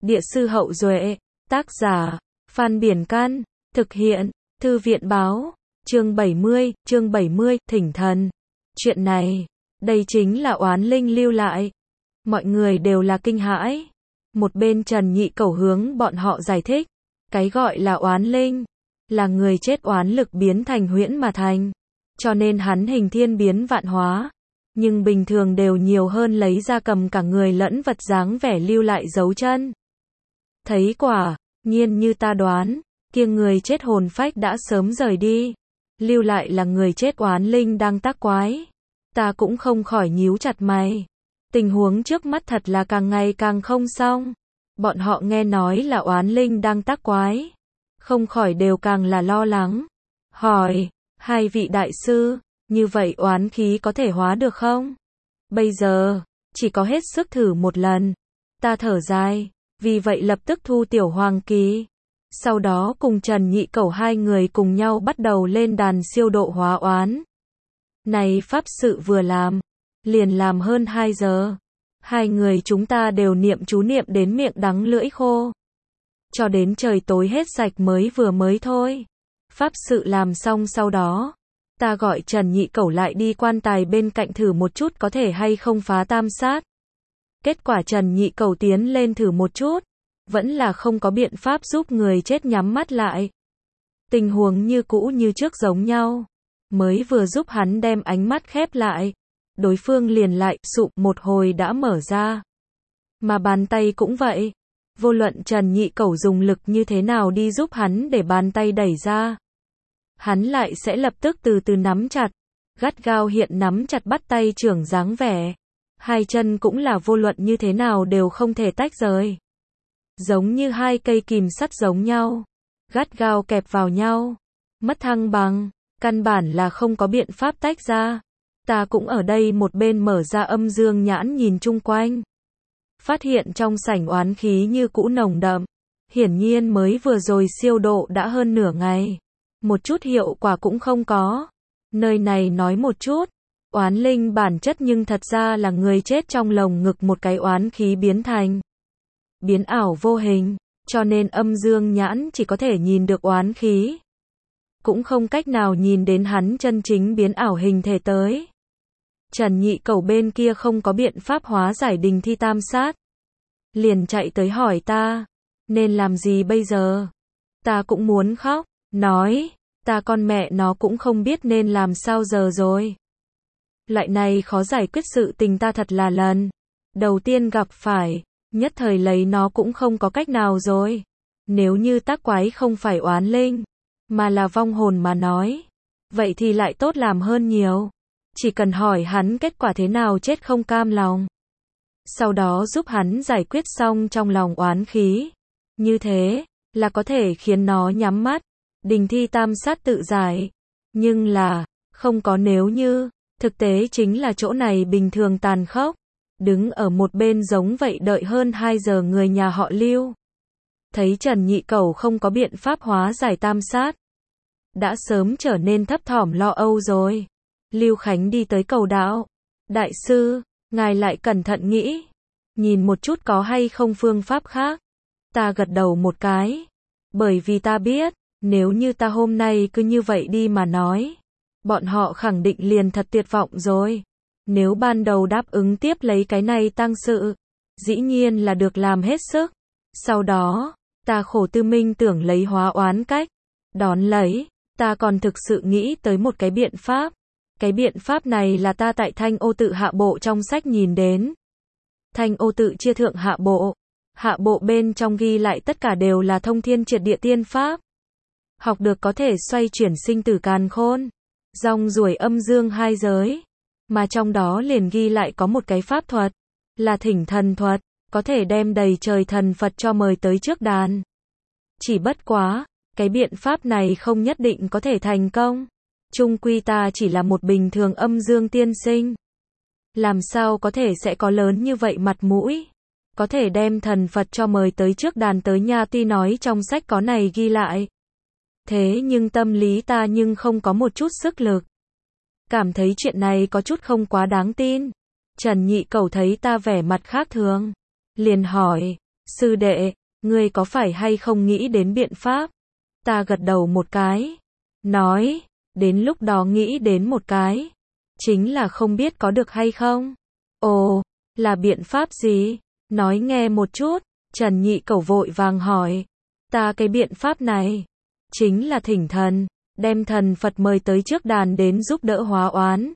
Địa sư Hậu Duệ, tác giả, Phan Biển Căn, thực hiện, Thư viện Báo, chương 70, Thỉnh Thần. Chuyện này, đây chính là oán linh lưu lại. Mọi người đều là kinh hãi. Một bên Trần Nhị Cẩu hướng bọn họ giải thích, cái gọi là oán linh, là người chết oán lực biến thành huyễn mà thành. Cho nên hắn hình thiên biến vạn hóa. Nhưng bình thường đều nhiều hơn lấy ra cầm cả người lẫn vật dáng vẻ lưu lại dấu chân. Thấy quả nhiên như ta đoán, kia người chết hồn phách đã sớm rời đi. Lưu lại là người chết oán linh đang tác quái. Ta cũng không khỏi nhíu chặt mày. Tình huống trước mắt thật là càng ngày càng không xong. Bọn họ nghe nói là oán linh đang tác quái, không khỏi đều càng là lo lắng. Hỏi, hai vị đại sư, như vậy oán khí có thể hóa được không? Bây giờ, chỉ có hết sức thử một lần. Ta thở dài, vì vậy lập tức thu Tiểu Hoàng Kỳ. Sau đó cùng Trần Nhị Cẩu hai người cùng nhau bắt đầu lên đàn siêu độ hóa oán. Này pháp sự vừa làm, liền làm hơn 2 giờ. Hai người chúng ta đều niệm chú niệm đến miệng đắng lưỡi khô. Cho đến trời tối hết sạch mới thôi. Pháp sự làm xong sau đó, ta gọi Trần Nhị Cẩu lại đi quan tài bên cạnh thử một chút có thể hay không phá tam sát. Kết quả Trần Nhị Cẩu tiến lên thử một chút, vẫn là không có biện pháp giúp người chết nhắm mắt lại. Tình huống như cũ như trước giống nhau. Mới vừa giúp hắn đem ánh mắt khép lại, đối phương liền lại sụp một hồi đã mở ra. Mà bàn tay cũng vậy. Vô luận Trần Nhị Cẩu dùng lực như thế nào đi giúp hắn để bàn tay đẩy ra, hắn lại sẽ lập tức từ từ nắm chặt, gắt gao hiện nắm chặt bắt tay trưởng dáng vẻ. Hai chân cũng là vô luận như thế nào đều không thể tách rời. Giống như hai cây kìm sắt giống nhau, gắt gao kẹp vào nhau, mất thăng bằng, căn bản là không có biện pháp tách ra. Ta cũng ở đây một bên mở ra âm dương nhãn nhìn chung quanh. Phát hiện trong sảnh oán khí như cũ nồng đậm. Hiển nhiên mới vừa rồi siêu độ đã hơn nửa ngày. Một chút hiệu quả cũng không có. Nơi này nói một chút. Oán linh bản chất nhưng thật ra là người chết trong lồng ngực một cái oán khí biến thành. Biến ảo vô hình. Cho nên âm dương nhãn chỉ có thể nhìn được oán khí. Cũng không cách nào nhìn đến hắn chân chính biến ảo hình thể tới. Trần Nhị Cẩu bên kia không có biện pháp hóa giải đình thi tam sát. Liền chạy tới hỏi ta, nên làm gì bây giờ? Ta cũng muốn khóc, nói, ta con mẹ nó cũng không biết nên làm sao giờ rồi. Loại này khó giải quyết sự tình ta thật là lần đầu tiên gặp phải, nhất thời lấy nó cũng không có cách nào rồi. Nếu như tác quái không phải oán linh, mà là vong hồn mà nói, vậy thì lại tốt làm hơn nhiều. Chỉ cần hỏi hắn kết quả thế nào chết không cam lòng. Sau đó giúp hắn giải quyết xong trong lòng oán khí. Như thế, là có thể khiến nó nhắm mắt. Đình thi tam sát tự giải. Nhưng là, không có nếu như. Thực tế chính là chỗ này bình thường tàn khốc. Đứng ở một bên giống vậy đợi hơn 2 giờ người nhà họ Lưu. Thấy Trần Nhị Cẩu không có biện pháp hóa giải tam sát. Đã sớm trở nên thấp thỏm lo âu rồi. Lưu Khánh đi tới cầu đạo. Đại sư, ngài lại cẩn thận nghĩ. Nhìn một chút có hay không phương pháp khác. Ta gật đầu một cái. Bởi vì ta biết, nếu như ta hôm nay cứ như vậy đi mà nói, bọn họ khẳng định liền thật tuyệt vọng rồi. Nếu ban đầu đáp ứng tiếp lấy cái này tang sự, dĩ nhiên là được làm hết sức. Sau đó, ta khổ tư minh tưởng lấy hóa oán cách. Đón lấy, ta còn thực sự nghĩ tới một cái biện pháp. Cái biện pháp này là ta tại Thanh Ô Tự hạ bộ trong sách nhìn đến. Thanh Ô Tự chia thượng hạ bộ. Hạ bộ bên trong ghi lại tất cả đều là thông thiên triệt địa tiên pháp. Học được có thể xoay chuyển sinh tử càn khôn. Rong ruổi âm dương hai giới. Mà trong đó liền ghi lại có một cái pháp thuật. Là thỉnh thần thuật. Có thể đem đầy trời thần Phật cho mời tới trước đàn. Chỉ bất quá, cái biện pháp này không nhất định có thể thành công. Chung quy ta chỉ là một bình thường âm dương tiên sinh. Làm sao có thể sẽ có lớn như vậy mặt mũi? Có thể đem thần Phật cho mời tới trước đàn tới nha, tuy nói trong sách có này ghi lại. Thế nhưng tâm lý ta nhưng không có một chút sức lực. Cảm thấy chuyện này có chút không quá đáng tin. Trần Nhị Cẩu thấy ta vẻ mặt khác thường. Liền hỏi, Sư đệ, ngươi có phải hay không nghĩ đến biện pháp? Ta gật đầu một cái. Nói, đến lúc đó nghĩ đến một cái. Chính là không biết có được hay không? Ồ, là biện pháp gì? Nói nghe một chút. Trần Nhị Cẩu vội vàng hỏi. Ta cái biện pháp này, chính là thỉnh thần, đem thần Phật mời tới trước đàn đến giúp đỡ hóa oán.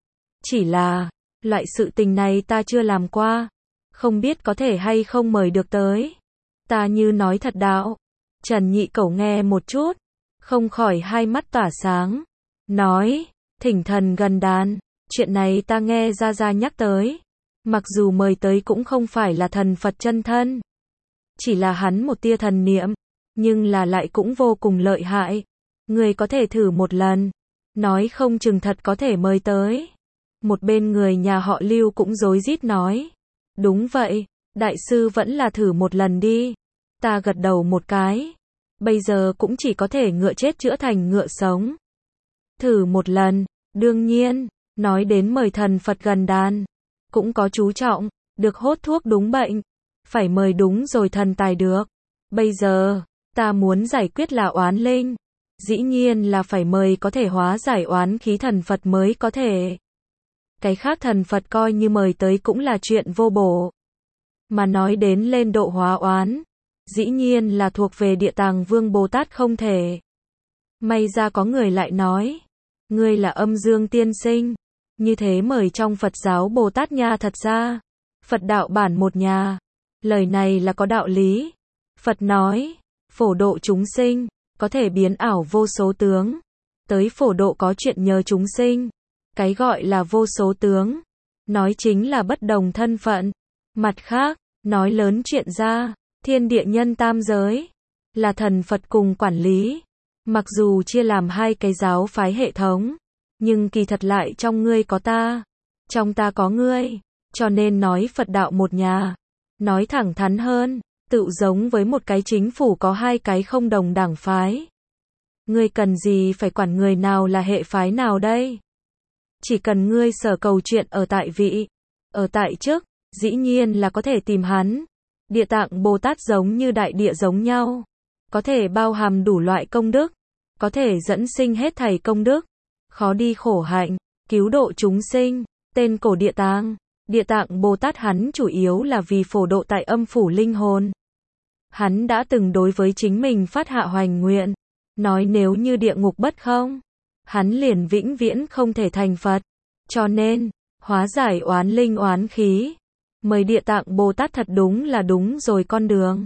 Chỉ là, loại sự tình này ta chưa làm qua, không biết có thể hay không mời được tới. Ta như nói thật đạo. Trần Nhị Cẩu nghe một chút, không khỏi hai mắt tỏa sáng. Nói, thỉnh thần gần đàn, chuyện này ta nghe Gia Gia nhắc tới. Mặc dù mời tới cũng không phải là thần Phật chân thân, chỉ là hắn một tia thần niệm, nhưng là lại cũng vô cùng lợi hại. Người có thể thử một lần, nói không chừng thật có thể mời tới. Một bên người nhà họ Lưu cũng rối rít nói. Đúng vậy, đại sư vẫn là thử một lần đi. Ta gật đầu một cái. Bây giờ cũng chỉ có thể ngựa chết chữa thành ngựa sống. Thử một lần, đương nhiên, nói đến mời thần Phật gần đàn, cũng có chú trọng, được hốt thuốc đúng bệnh. Phải mời đúng rồi thần tài được. Bây giờ, ta muốn giải quyết là oán linh. Dĩ nhiên là phải mời có thể hóa giải oán khí thần Phật mới có thể. Cái khác thần Phật coi như mời tới cũng là chuyện vô bổ. Mà nói đến lên độ hóa oán, dĩ nhiên là thuộc về Địa Tạng Vương Bồ Tát không thể. May ra có người lại nói, ngươi là âm dương tiên sinh, như thế mời trong Phật giáo Bồ Tát nha. Thật ra, Phật đạo bản một nhà, lời này là có đạo lý. Phật nói, phổ độ chúng sinh, có thể biến ảo vô số tướng, tới phổ độ có chuyện nhờ chúng sinh. Cái gọi là vô số tướng, nói chính là bất đồng thân phận. Mặt khác, nói lớn chuyện ra, thiên địa nhân tam giới, là thần Phật cùng quản lý. Mặc dù chia làm hai cái giáo phái hệ thống, nhưng kỳ thật lại trong ngươi có ta, trong ta có ngươi, cho nên nói Phật đạo một nhà. Nói thẳng thắn hơn, tự giống với một cái chính phủ có hai cái không đồng đảng phái. Ngươi cần gì phải quản người nào là hệ phái nào đây? Chỉ cần ngươi sở cầu chuyện ở tại vị, ở tại chức, dĩ nhiên là có thể tìm hắn. Địa Tạng Bồ Tát giống như đại địa giống nhau, có thể bao hàm đủ loại công đức, có thể dẫn sinh hết thảy công đức, khó đi khổ hạnh, cứu độ chúng sinh. Tên cổ Địa Tạng, Địa Tạng Bồ Tát hắn chủ yếu là vì phổ độ tại âm phủ linh hồn. Hắn đã từng đối với chính mình phát hạ hoành nguyện, nói nếu như địa ngục bất không, hắn liền vĩnh viễn không thể thành Phật. Cho nên, hóa giải oán linh oán khí, mời Địa Tạng Bồ Tát thật đúng là đúng rồi con đường.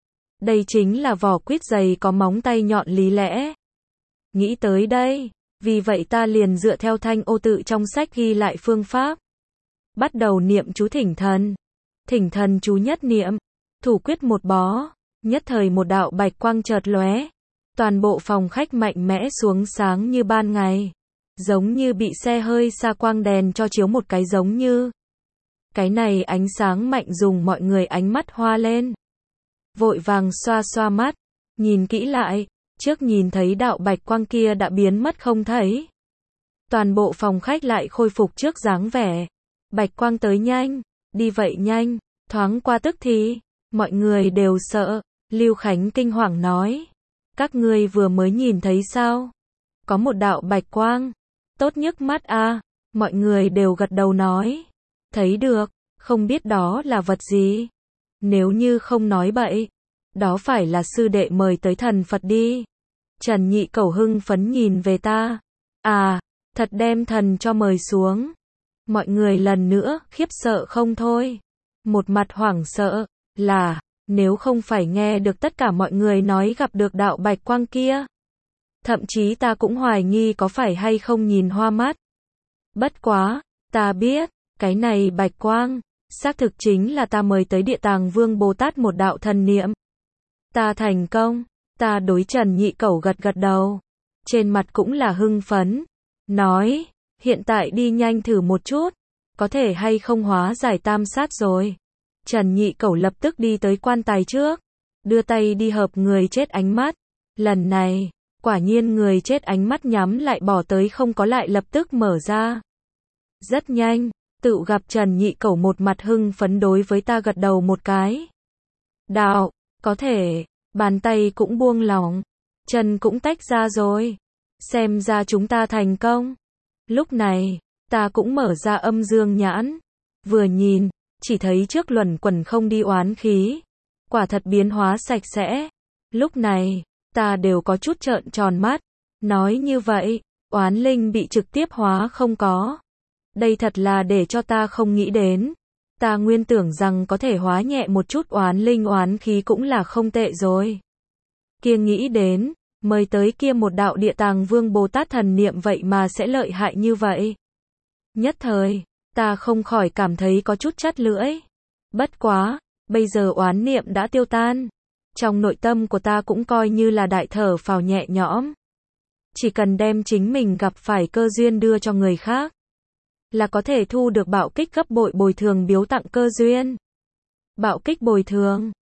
Đây chính là vỏ quýt dày có móng tay nhọn lý lẽ. Nghĩ tới đây, vì vậy ta liền dựa theo Thanh Ô Tự trong sách ghi lại phương pháp. Bắt đầu niệm chú thỉnh thần. Thỉnh thần chú nhất niệm, thủ quyết một bó, nhất thời một đạo bạch quang chợt lóe. Toàn bộ phòng khách mạnh mẽ xuống sáng như ban ngày, giống như bị xe hơi xa quang đèn cho chiếu một cái giống như. Cái này ánh sáng mạnh dùng mọi người ánh mắt hoa lên. Vội vàng xoa xoa mắt, nhìn kỹ lại, trước nhìn thấy đạo bạch quang kia đã biến mất không thấy. Toàn bộ phòng khách lại khôi phục trước dáng vẻ. Bạch quang tới nhanh, đi vậy nhanh, thoáng qua tức thì, mọi người đều sợ. Lưu Khánh kinh hoàng nói, các ngươi vừa mới nhìn thấy sao? Có một đạo bạch quang, tốt nhức mắt a. Mọi người đều gật đầu nói, thấy được, không biết đó là vật gì. Nếu như không nói bậy, đó phải là sư đệ mời tới thần Phật đi. Trần Nhị Cẩu hưng phấn nhìn về ta, à, thật đem thần cho mời xuống. Mọi người lần nữa khiếp sợ không thôi, một mặt hoảng sợ, là, nếu không phải nghe được tất cả mọi người nói gặp được đạo bạch quang kia, thậm chí ta cũng hoài nghi có phải hay không nhìn hoa mắt. Bất quá, ta biết, cái này bạch quang, xác thực chính là ta mời tới Địa Tạng Vương Bồ Tát một đạo thần niệm. Ta thành công, ta đối Trần Nhị Cẩu gật gật đầu, trên mặt cũng là hưng phấn, nói, hiện tại đi nhanh thử một chút, có thể hay không hóa giải tam sát rồi. Trần Nhị Cẩu lập tức đi tới quan tài trước, đưa tay đi hợp người chết ánh mắt. Lần này, quả nhiên người chết ánh mắt nhắm lại bỏ tới không có lại lập tức mở ra. Rất nhanh, tự gặp Trần Nhị Cẩu một mặt hưng phấn đối với ta gật đầu một cái. Đạo, có thể, bàn tay cũng buông lỏng, chân cũng tách ra rồi. Xem ra chúng ta thành công. Lúc này, ta cũng mở ra âm dương nhãn. Vừa nhìn, chỉ thấy trước luẩn quẩn không đi oán khí. Quả thật biến hóa sạch sẽ. Lúc này, ta đều có chút trợn tròn mắt. Nói như vậy, oán linh bị trực tiếp hóa không có. Đây thật là để cho ta không nghĩ đến. Ta nguyên tưởng rằng có thể hóa nhẹ một chút oán linh oán khí cũng là không tệ rồi. Kia nghĩ đến, mời tới kia một đạo Địa Tàng Vương Bồ Tát thần niệm vậy mà sẽ lợi hại như vậy. Nhất thời, ta không khỏi cảm thấy có chút chát lưỡi. Bất quá, bây giờ oán niệm đã tiêu tan. Trong nội tâm của ta cũng coi như là đại thở phào nhẹ nhõm. Chỉ cần đem chính mình gặp phải cơ duyên đưa cho người khác, là có thể thu được bạo kích gấp bội bồi thường biếu tặng cơ duyên. Bạo kích bồi thường.